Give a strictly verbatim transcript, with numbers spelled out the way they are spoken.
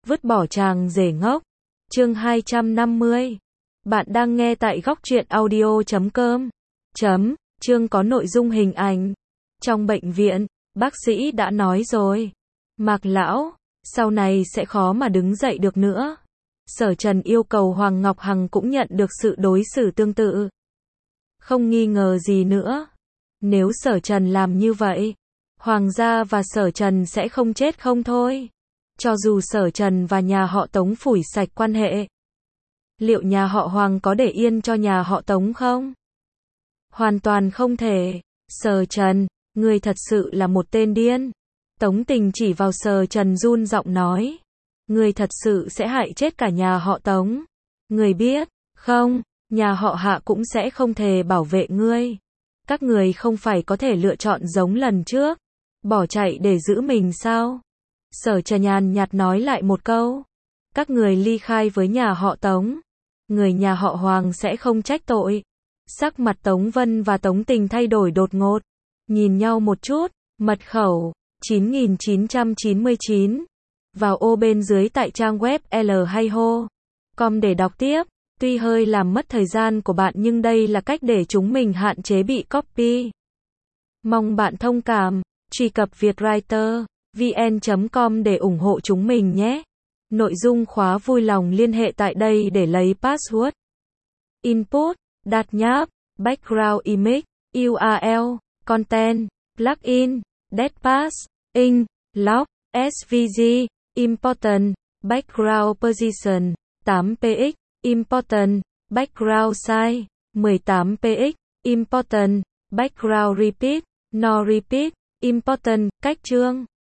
Vứt bỏ chàng rể ngốc. Chương hai trăm năm mươi. Bạn đang nghe tại góc truyện audio chấm com. Chấm, chương có nội dung hình ảnh. Trong bệnh viện, bác sĩ đã nói rồi. Mạc lão, sau này sẽ khó mà đứng dậy được nữa. Sở Trần yêu cầu Hoàng Ngọc Hằng cũng nhận được sự đối xử tương tự. Không nghi ngờ gì nữa. Nếu Sở Trần làm như vậy, Hoàng gia và Sở Trần sẽ không chết không thôi. Cho dù Sở Trần và nhà họ Tống phủi sạch quan hệ, liệu nhà họ Hoàng có để yên cho nhà họ Tống không? Hoàn toàn không thể. Sở Trần, người thật sự là một tên điên. Tống Tình chỉ vào Sở Trần run giọng nói. Người thật sự sẽ hại chết cả nhà họ Tống. Người biết, không, nhà họ Hạ cũng sẽ không thể bảo vệ ngươi. Các người không phải có thể lựa chọn giống lần trước, bỏ chạy để giữ mình sao? Sở Trần nhàn nhạt nói lại một câu. Các người ly khai với nhà họ Tống, người nhà họ Hoàng sẽ không trách tội. Sắc mặt Tống Vân và Tống Tình thay đổi đột ngột, nhìn nhau một chút. Mật khẩu chín nghìn chín trăm chín mươi chín. Vào ô bên dưới tại trang web l hay ho chấm com để đọc tiếp. Tuy hơi làm mất thời gian của bạn nhưng đây là cách để chúng mình hạn chế bị copy. Mong bạn thông cảm. Truy cập vietwriter vn chấm com để ủng hộ chúng mình nhé. Nội dung khóa vui lòng liên hệ tại đây để lấy password. Input, đặt nháp, background image, u rờ lờ, content, plugin, datapass, ink, log, ét vê giê, important, background position, tám px, important, background size, mười tám px, important, background repeat, no repeat, important, cách chương.